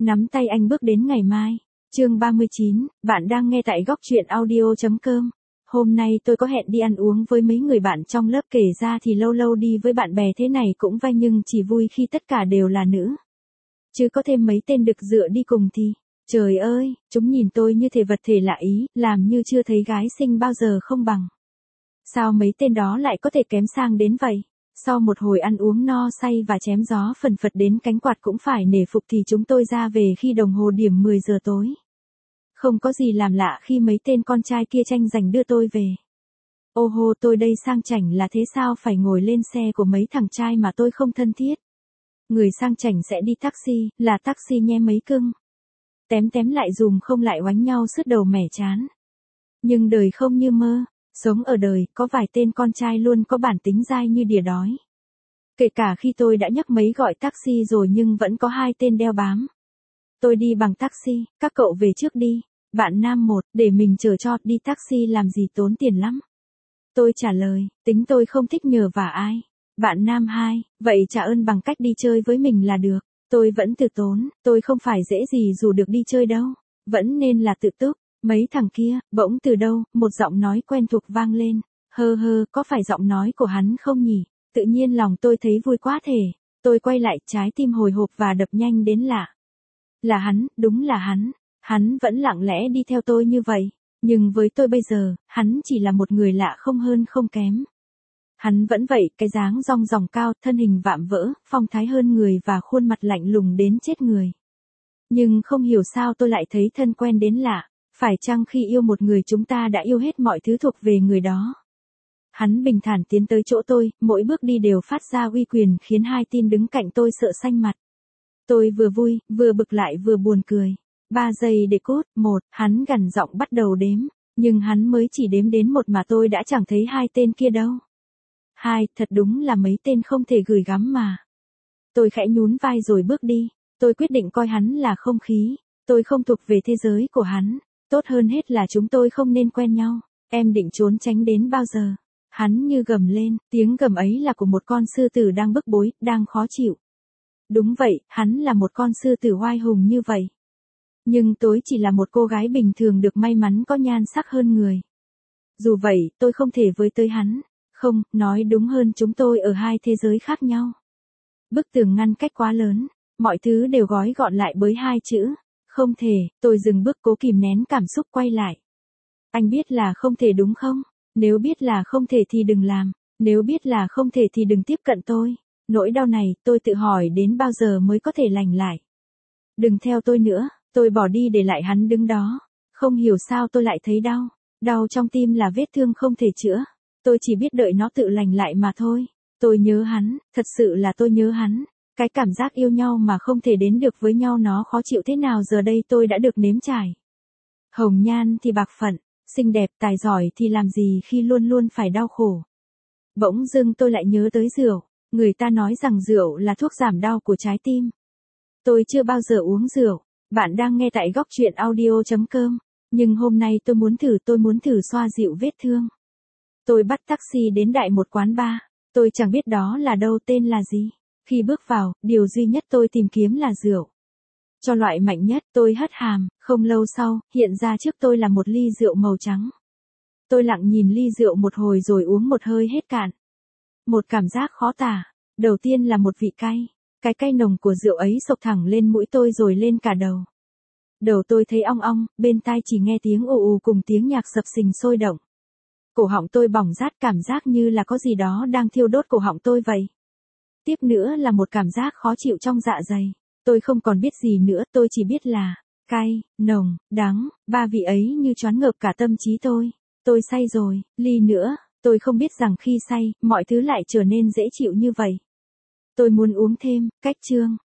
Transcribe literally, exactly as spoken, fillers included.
Nắm tay anh bước đến ngày mai. Chương ba mươi chín, bạn đang nghe tại góc truyện audio chấm com. Hôm nay tôi có hẹn đi ăn uống với mấy người bạn trong lớp, kể ra thì lâu lâu đi với bạn bè thế này cũng vai, nhưng chỉ vui khi tất cả đều là nữ. Chứ có thêm mấy tên đực dựa đi cùng thì, trời ơi, chúng nhìn tôi như thể vật thể lạ ý, làm như chưa thấy gái xinh bao giờ không bằng. Sao mấy tên đó lại có thể kém sang đến vậy? Sau một hồi ăn uống no say và chém gió phần phật đến cánh quạt cũng phải nể phục thì chúng tôi ra về khi đồng hồ điểm mười giờ tối. Không có gì làm lạ khi mấy tên con trai kia tranh giành đưa tôi về. Ô hô, tôi đây sang chảnh là thế sao phải ngồi lên xe của mấy thằng trai mà tôi không thân thiết. Người sang chảnh sẽ đi taxi, là taxi nhe mấy cưng. Tém tém lại dùm không lại oánh nhau sứt đầu mẻ chán. Nhưng đời không như mơ. Sống ở đời, có vài tên con trai luôn có bản tính dai như đỉa đói. Kể cả khi tôi đã nhấc mấy gọi taxi rồi nhưng vẫn có hai tên đeo bám. Tôi đi bằng taxi, các cậu về trước đi. Bạn nam một, để mình chở cho, đi taxi làm gì tốn tiền lắm. Tôi trả lời, tính tôi không thích nhờ vả ai. Bạn nam hai, vậy trả ơn bằng cách đi chơi với mình là được. Tôi vẫn từ tốn, tôi không phải dễ gì dù được đi chơi đâu. Vẫn nên là tự túc. Mấy thằng kia, bỗng từ đâu, một giọng nói quen thuộc vang lên. Hơ hơ, có phải giọng nói của hắn không nhỉ? Tự nhiên lòng tôi thấy vui quá thể. Tôi quay lại, trái tim hồi hộp và đập nhanh đến lạ. Là hắn, đúng là hắn. Hắn vẫn lặng lẽ đi theo tôi như vậy. Nhưng với tôi bây giờ, hắn chỉ là một người lạ không hơn không kém. Hắn vẫn vậy, cái dáng rong ròng cao, thân hình vạm vỡ, phong thái hơn người và khuôn mặt lạnh lùng đến chết người. Nhưng không hiểu sao tôi lại thấy thân quen đến lạ. Phải chăng khi yêu một người chúng ta đã yêu hết mọi thứ thuộc về người đó? Hắn bình thản tiến tới chỗ tôi, mỗi bước đi đều phát ra uy quyền khiến hai tin đứng cạnh tôi sợ xanh mặt. Tôi vừa vui, vừa bực lại vừa buồn cười. Ba giây để cốt, một, hắn gằn giọng bắt đầu đếm, nhưng hắn mới chỉ đếm đến một mà tôi đã chẳng thấy hai tên kia đâu. Hai, thật đúng là mấy tên không thể gửi gắm mà. Tôi khẽ nhún vai rồi bước đi, tôi quyết định coi hắn là không khí, tôi không thuộc về thế giới của hắn. Tốt hơn hết là chúng tôi không nên quen nhau. Em định trốn tránh đến bao giờ? Hắn như gầm lên, tiếng gầm ấy là của một con sư tử đang bức bối, đang khó chịu. Đúng vậy, hắn là một con sư tử oai hùng như vậy. Nhưng tôi chỉ là một cô gái bình thường được may mắn có nhan sắc hơn người. Dù vậy, tôi không thể với tới hắn. Không, nói đúng hơn chúng tôi ở hai thế giới khác nhau. Bức tường ngăn cách quá lớn, mọi thứ đều gói gọn lại bởi hai chữ. Không thể, tôi dừng bước cố kìm nén cảm xúc quay lại. Anh biết là không thể đúng không? Nếu biết là không thể thì đừng làm, nếu biết là không thể thì đừng tiếp cận tôi. Nỗi đau này, tôi tự hỏi đến bao giờ mới có thể lành lại. Đừng theo tôi nữa, tôi bỏ đi để lại hắn đứng đó. Không hiểu sao tôi lại thấy đau, đau trong tim là vết thương không thể chữa. Tôi chỉ biết đợi nó tự lành lại mà thôi. Tôi nhớ hắn, thật sự là tôi nhớ hắn. Cái cảm giác yêu nhau mà không thể đến được với nhau nó khó chịu thế nào giờ đây tôi đã được nếm trải. Hồng nhan thì bạc phận, xinh đẹp tài giỏi thì làm gì khi luôn luôn phải đau khổ. Bỗng dưng tôi lại nhớ tới rượu, người ta nói rằng rượu là thuốc giảm đau của trái tim. Tôi chưa bao giờ uống rượu, bạn đang nghe tại góc truyện audio chấm com, nhưng hôm nay tôi muốn thử tôi muốn thử xoa dịu vết thương. Tôi bắt taxi đến đại một quán bar, tôi chẳng biết đó là đâu, tên là gì. Khi bước vào, điều duy nhất tôi tìm kiếm là rượu. Cho loại mạnh nhất, tôi hất hàm, không lâu sau, hiện ra trước tôi là một ly rượu màu trắng. Tôi lặng nhìn ly rượu một hồi rồi uống một hơi hết cạn. Một cảm giác khó tả, đầu tiên là một vị cay, cái cay nồng của rượu ấy xộc thẳng lên mũi tôi rồi lên cả đầu. Đầu tôi thấy ong ong, bên tai chỉ nghe tiếng ù ù cùng tiếng nhạc sập sình sôi động. Cổ họng tôi bỏng rát, cảm giác như là có gì đó đang thiêu đốt cổ họng tôi vậy. Tiếp nữa là một cảm giác khó chịu trong dạ dày. Tôi không còn biết gì nữa, tôi chỉ biết là cay, nồng, đắng, ba vị ấy như choáng ngợp cả tâm trí tôi. Tôi say rồi, ly nữa, tôi không biết rằng khi say, mọi thứ lại trở nên dễ chịu như vậy. Tôi muốn uống thêm, cách chương,